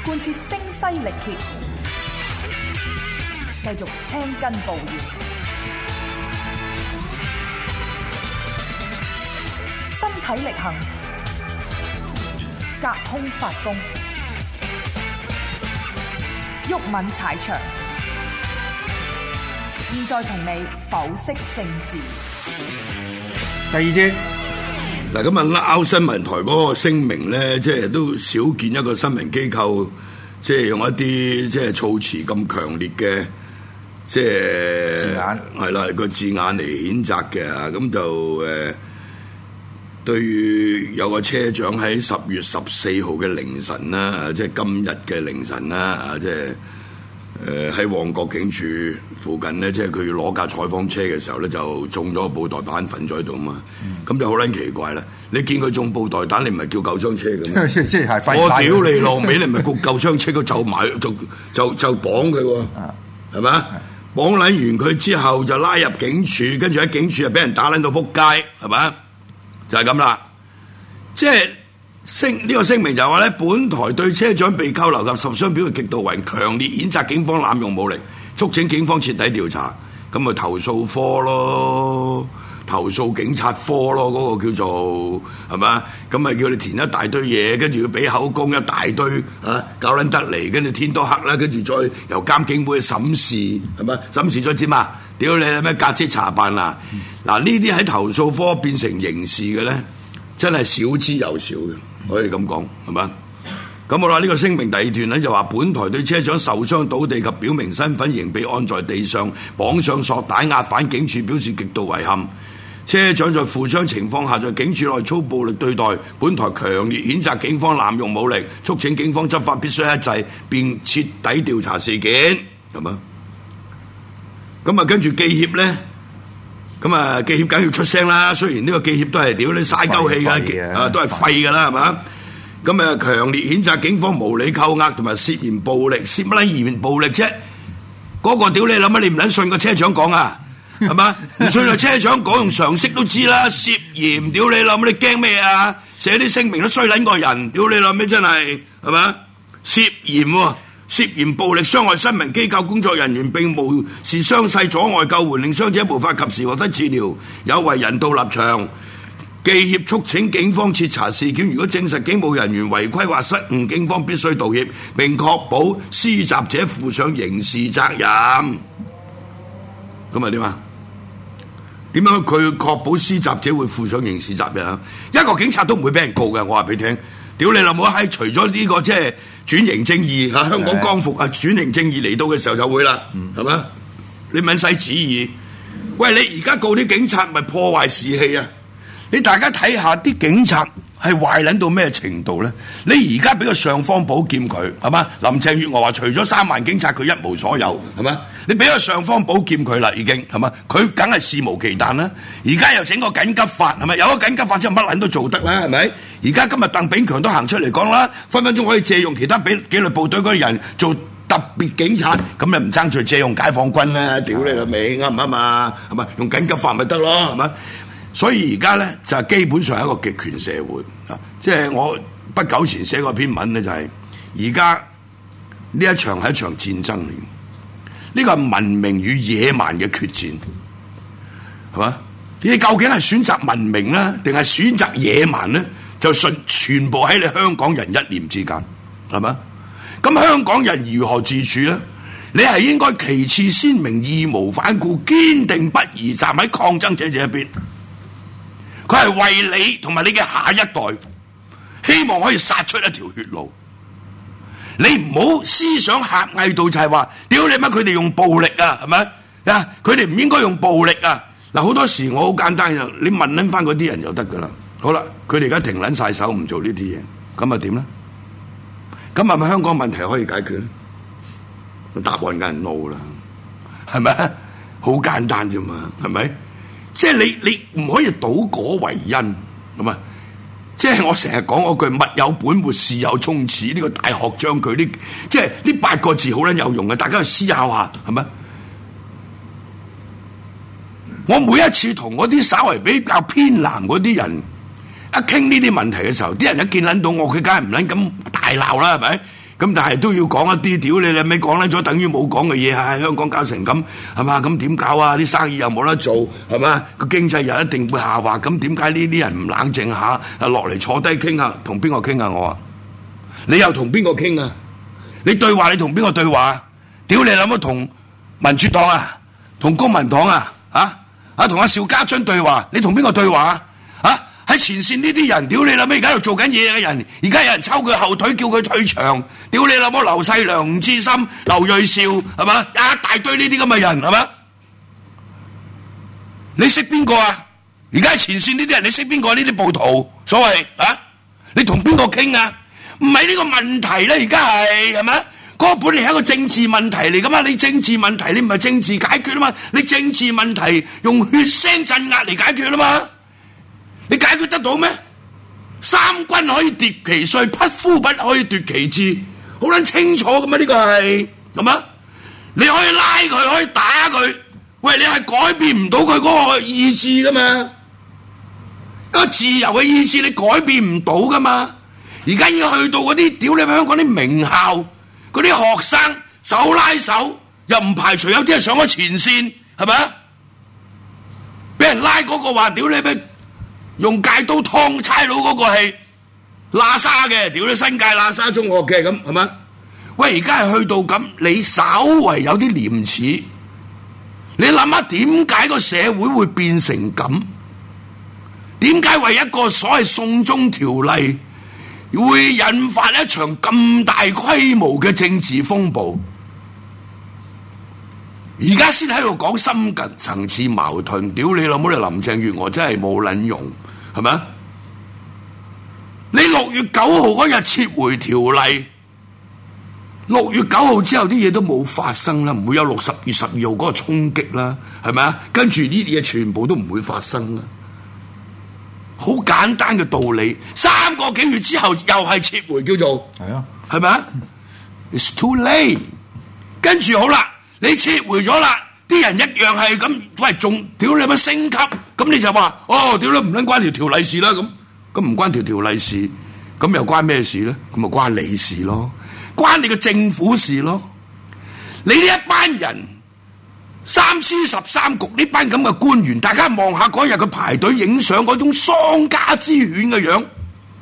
貫徹聲嘶力竭，繼續青筋暴現，身體力行，隔空發功，毓民踩場。現在同你剖析政治。 第二節嗱，咁啊，拗新聞台嗰個聲明咧，即係都少見一個新聞機構，即係用一啲即係措辭咁強烈嘅，即係字眼， 係啦個字眼嚟譴責嘅。咁就對於有個車長喺10月14號嘅凌晨啦，即係今日嘅凌晨啦，即係。喺旺角警署附近咧，即係佢要攞架採訪車嘅時候咧，就中咗個布袋彈瞓咗喺度嘛。咁就好撚奇怪啦！你見佢中布袋彈，你唔係叫救傷車嘅咩？ 即係我屌你老味，你唔係叫救傷車，佢就埋就綁佢喎，係咪啊？綁撚完佢之後就拉入警署，跟住喺警署就俾人打撚到撲街，係咪啊？就係咁啦，即係。呢個聲明就係話咧，本台對車長被扣留及受傷表現極度為強烈譴責警方濫用武力，促請警方徹底調查。咁咪投訴科咯，投訴警察科咯，嗰個叫做係嘛？咁咪叫你填一大堆嘢，跟住要俾口供一大堆搞撚得嚟，跟住天都黑啦，跟住再由監警會去審視係嘛？審視咗點啊？屌你咩革職查辦啊！嗱呢啲喺投訴科變成刑事嘅咧，真係少之又少嘅。可以咁講係嘛？咁好啦，呢個聲明第二段咧就話，本台對車長受傷倒地及表明身份仍被按在地上綁上索帶押返警署表示極度遺憾。車長在負傷情況下在警署內粗暴力對待，本台強烈譴責警方濫用武力，促請警方執法必須一致，並徹底調查事件。係嘛？咁啊，跟住記協咧。咁啊，記協梗要出聲啦。雖然呢個記協都係屌你嘥鳩氣嘅，都係廢㗎啦，係嘛？咁啊，強烈譴責警方無理扣押同埋涉嫌暴力，涉乜撚嫌暴力啫？嗰個屌你諗乜？你唔撚信個車長講啊？係嘛？唔信個車長講，用常識都知啦。涉嫌屌你諗乜？你驚咩啊？寫啲聲明都衰撚個人，屌你諗咩？真係係嘛？涉嫌喎。涉嫌暴力傷害新聞機構工作人員，並無視傷勢阻礙救援，令傷者無法及時獲得治療，有違人道立場。記協促請警方徹查事件，如果證實警務人員違規或失誤，警方必須道歉，並確保施襲者負上刑事責任。咁啊點啊？點樣佢確保施襲者會負上刑事責任啊？一個警察都唔會俾人告嘅，我話俾你聽。屌你老母閪！除咗呢個即係轉型正義香港光復轉型正義嚟到嘅時候就會啦，係咪？你問世旨意，喂，你而家告啲警察咪破壞士氣啊？你大家睇下啲警察係壞撚到咩程度咧？你而家俾個尚方寶劍佢係嘛？林鄭月娥話除咗3萬警察佢一無所有係嘛？你俾個尚方寶劍佢啦已經係嘛？佢梗係肆無忌憚啦！而家又整個緊急法係咪？有個緊急法之後乜撚都做得啦係咪？而家今日鄧炳強都行出嚟講啦，分分鐘可以借用其他紀律部隊嗰啲人做特別警察，咁你唔爭取借用解放軍啦？屌你老味啱唔啱啊？係咪用緊急法咪得咯？係咪？所以而家咧就係基本上係一個極權社會啊！即係我不久前寫過篇文咧，就係而家呢一場係一場戰爭嚟，呢個係文明與野蠻嘅決戰，係嘛？你究竟係選擇文明咧，定係選擇野蠻咧？就全部喺你香港人一念之間，係嘛？咁香港人如何自處咧？你係應該旗幟鮮明、義無反顧、堅定不移站喺抗爭者這一邊。佢係為你同埋你嘅下一代，希望可以殺出一條血路。你唔好思想狹隘到就係話，屌你乜佢哋用暴力啊，係咪啊？佢哋唔應該用暴力啊！嗱，好多時我好簡單嘅，你問撚翻嗰啲人就得噶啦。好啦，佢哋而家停撚晒手，唔做呢啲嘢，咁啊點咧？咁係咪香港問題可以解決咧？答案梗係 no 啦，係咪？好簡單啫嘛，係咪？即係你唔可以倒果為因，咁啊！即係我成日講嗰句物有本末，事有終始，呢個大學章句，即係呢8個字好撚有用嘅，大家去思考下，係咪？我每一次同嗰啲稍為比較偏藍嗰啲人一傾呢啲問題嘅時候，啲人一見撚到我，佢梗係唔撚咁大鬧啦，係咪？ 咁但係都要講一啲，屌你咪講撚咗，等於冇講嘅嘢啊！香港搞成咁係嘛？咁點搞啊？啲生意又冇得做係嘛？個經濟又一定會下滑，咁點解呢啲人唔冷靜下啊？落嚟坐低傾下，同邊個傾啊？我啊，你又同邊個傾啊？你對話你同邊個對話？屌你諗乜同民主黨啊？同公民黨啊？同阿邵家臻對話，你同邊個對話啊？喺前線呢啲人，屌你諗乜而家喺度做緊嘢嘅人，而家有人抽佢後腿叫佢退場，屌你諗乜劉細良、吳志森、劉銳紹係嘛？一大堆呢啲咁嘅人係嘛？你識邊個啊？而家喺前線呢啲人，你識邊個？呢啲暴徒所謂啊？你同邊個傾啊？唔係呢個問題咧，而家係咪？嗰個本嚟係一個政治問題嚟噶嘛？你政治問題你唔係政治解決啊嘛？你政治問題用血腥鎮壓嚟解決啊嘛？你解決得到咩？三軍可以奪其帥，匹夫不可以奪其志，好撚清楚噶嘛？呢個係嘛？你可以拉佢，可以打佢，喂，你係改變唔到佢嗰個意志噶嘛？一個自由嘅意志你改變唔到噶嘛？而家要去到嗰啲屌你香港啲名校嗰啲學生手拉手，又唔排除有啲係上咗前線，係咪啊？俾人拉嗰個話屌你咩？用戒刀劏差佬嗰個係喇沙嘅，屌你新界喇沙中學嘅咁係嘛？喂，而家係去到咁，你稍為有啲廉恥，你諗下點解個社會會變成咁？點解為一個所謂送中條例會引發一場咁大規模嘅政治風暴？而家先喺度講深層次矛盾，屌你老母！你林鄭月娥真係冇撚用，係咪？你6月9號嗰日撤回條例，6月9號之後啲嘢都冇發生啦，唔會有6月12號嗰個衝擊啦，係咪啊？跟住呢啲嘢全部都唔會發生啦。好簡單嘅道理，3個幾月之後又係撤回，叫做係啊，係咪啊 ？It's too late。跟住好啦。你撤回咗啦，啲人一樣係咁，喂，仲屌你乜升級？咁你就話哦，屌你唔撚關條例事啦，咁唔關條例事，咁又關咩事咧？咁咪關你事咯，關你個政府事咯。你呢一班人3C13局呢班咁嘅官員，大家望下嗰日佢排隊影相嗰種喪家之犬嘅樣，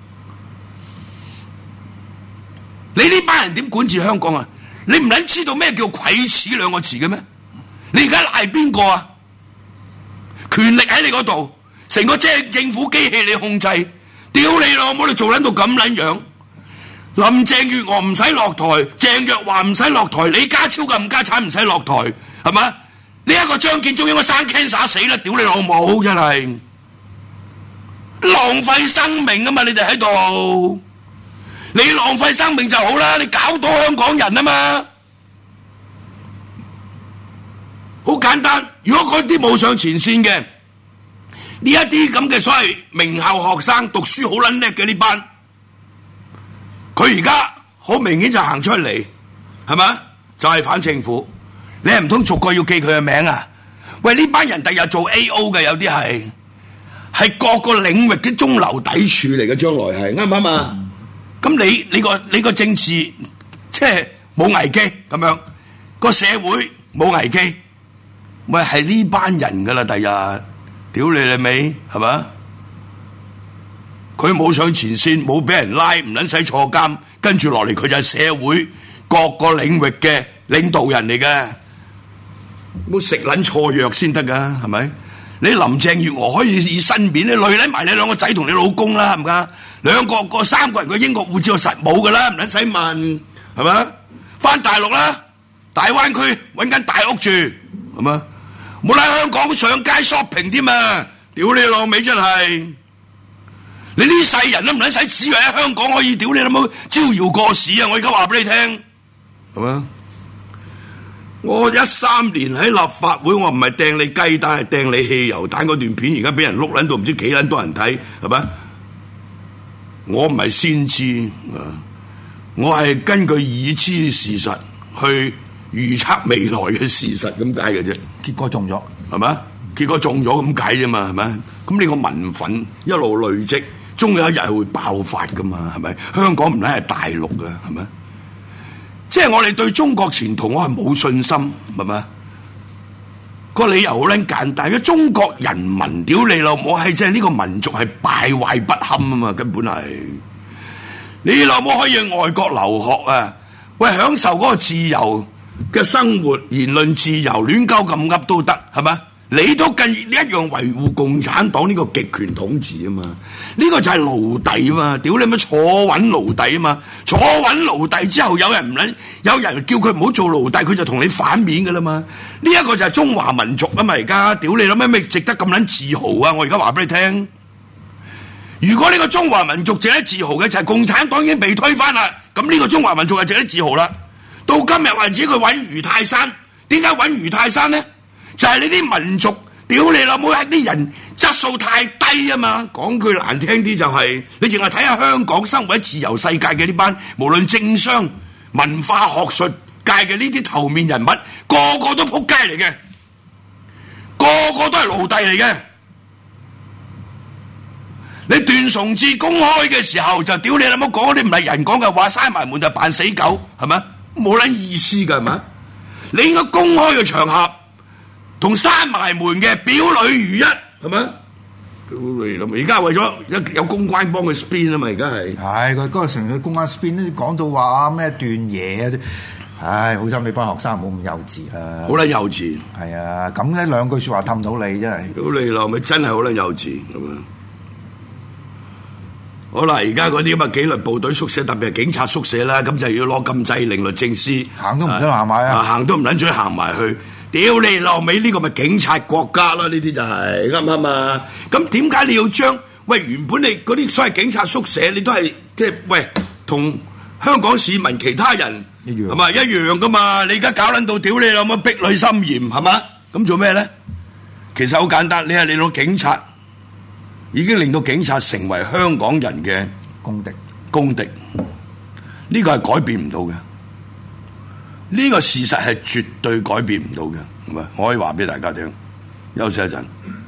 你呢班人點管治香港啊？你唔撚知道咩叫愧恥2個字嘅咩？你而家賴邊個啊？權力喺你嗰度，成個政府機器你控制，屌你老母！你做撚到咁撚樣，林鄭月娥唔使落台，鄭若驊唔使落台，李家超嘅冚家產唔使落台，係嘛？呢一個張建宗應該生 cancer 死啦！屌你老母，真係浪費生命啊嘛！你哋喺度。你浪費生命就好啦，你搞到香港人啊嘛，好簡單。如果嗰啲冇上前線嘅，呢一啲咁嘅所謂名校學生，讀書好撚叻嘅呢班，佢而家好明顯就行出嚟，係咪？就係反政府。你係唔通逐個要記佢嘅名啊？喂，呢班人第日做 AO 嘅，有啲係各個領域嘅中流砥柱嚟嘅，將來係啱唔啱啊？咁你個政治即係冇危機咁樣，個社會冇危機，咪係呢班人噶啦。第日屌你老味係嘛？佢冇上前線，冇俾人拉，唔撚使坐監，跟住落嚟佢就係社會各個領域嘅領導人嚟嘅，冇食撚錯藥先得噶，係咪？你林鄭月娥可以以身邊你累撚埋你2個仔同你老公啦，係咪啊？2個3個人嘅英國護照實冇噶啦，唔撚使問，係咪？翻大陸啦，大灣區揾間大屋住，係咪？冇喺香港上街 shopping 添啊！屌你老味真係，你呢世人都唔撚使指為喺香港可以屌你老母招搖過市啊！我而家話俾你聽，係咪？我13年喺立法會，我唔係掟你雞蛋，係掟你汽油彈嗰段片，而家俾人碌撚到唔知幾撚多人睇，係咪？我唔係先知，我係根據已知事實去預測未來嘅事實咁解嘅啫。 結果中咗，係咪？結果中咗咁解啫嘛，係咪？咁你個民憤一路累積，終有一日係會爆發噶嘛，係咪？香港唔係大陸噶，係咪？ 即係我哋對中國前途我係冇信心，係咪？個理由好撚簡單，嘅中國人民屌你老母係即係呢個民族係敗壞不堪啊嘛，根本係你老母可以去外國留學啊，喂，享受嗰個自由嘅生活，言論自由，亂鳩咁噏都得，係咪？你都你一樣維護共產黨呢個極權統治啊嘛，呢個就係奴隸啊嘛，屌你咪坐穩奴隸啊嘛，坐穩奴隸之後有人叫佢唔好做奴隸，佢就同你反面噶啦嘛，呢一個就係中華民族啊嘛，而家屌你諗咩值得咁撚自豪啊？我而家話俾你聽，如果呢個中華民族值得自豪嘅就係共產黨已經被推翻啦，咁呢個中華民族係值得自豪啦。到今日為止佢穩如泰山，點解穩如泰山呢？就係你啲民族，屌你老母，係啲人質素太低啊嘛！講句難聽啲就係，你淨係睇下香港生活喺自由世界嘅呢班，無論政商、文化、學術界嘅呢啲頭面人物，個個都仆街嚟嘅，個個都係奴隸嚟嘅。你段崇智公開嘅時候就屌你老母，講啲唔係人講嘅話，閂埋門就扮死狗，係咪？冇撚意思㗎，係咪？你應該公開嘅場合。同閂埋門嘅表裏如一，係咪？而家為咗有公關幫佢 spin 啊嘛，而家係。係佢嗰個純粹公關 spin 講到話咩段嘢啊！唉，好心你班學生唔好咁幼稚啊！ 好撚幼稚。係啊，咁呢兩句説話氹到你真係。屌你老味，真係好撚幼稚咁啊！好啦，而家嗰啲咁嘅紀律部隊宿舍，特別係警察宿舍啦，咁就要攞禁制令律政司行都唔准行埋啊！行都唔撚准行埋去。屌你老味，呢個咪警察國家啦？呢啲就係啱唔啱啊？咁點解你要將原本你嗰啲所謂警察宿舍，你都係即係同香港市民其他人一樣係嘛？一樣噶嘛？你而家搞撚到屌你老母壁壘森嚴係嘛？咁做咩咧？其實好簡單，你係令到警察已經令到警察成為香港人嘅公敵，呢個係改變唔到嘅。呢個事實係絕對改變唔到嘅，係咪？我可以話俾大家聽，休息一陣。